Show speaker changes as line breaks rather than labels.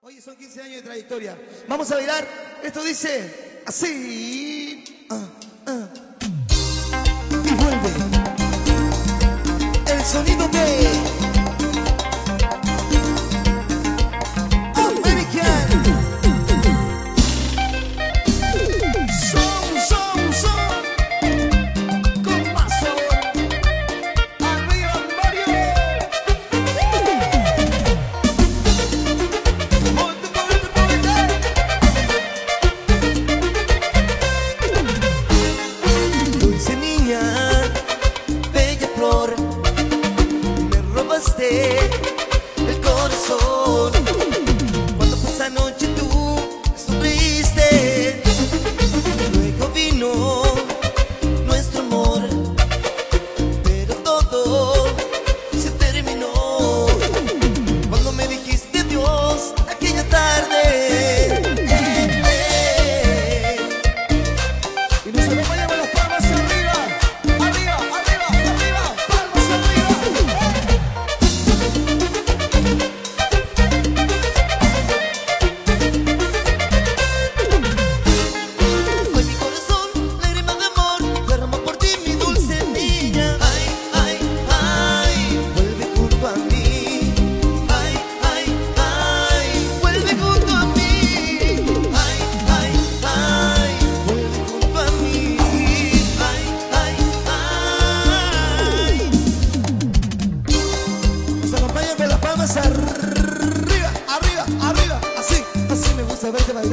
Oye, son 15 años de trayectoria. Vamos a bailar. Esto dice así. Y vuelve el sonido de American. Son con más sabor. Arriba, Mario. Dulce niña, bella flor, me robaste el corazón. Cuando fue esa noche tú sonreíste, luego vino nuestro amor, pero todo se terminó cuando me dijiste adiós aquella tarde. Y nos acompañamos las palmas arriba, arriba, arriba, arriba, palmas arriba. Hoy mi corazón, lágrima de amor, derrama por ti mi dulce niña. Ay, ay, ay, vuelve junto a mí. Ay, ay, ay, vuelve junto a mí. Ay, ay, ay, vuelve junto a mí. Ay, ay, ay. Nos acompañan con las palmas arriba, arriba, arriba. Así me gusta verte bailar.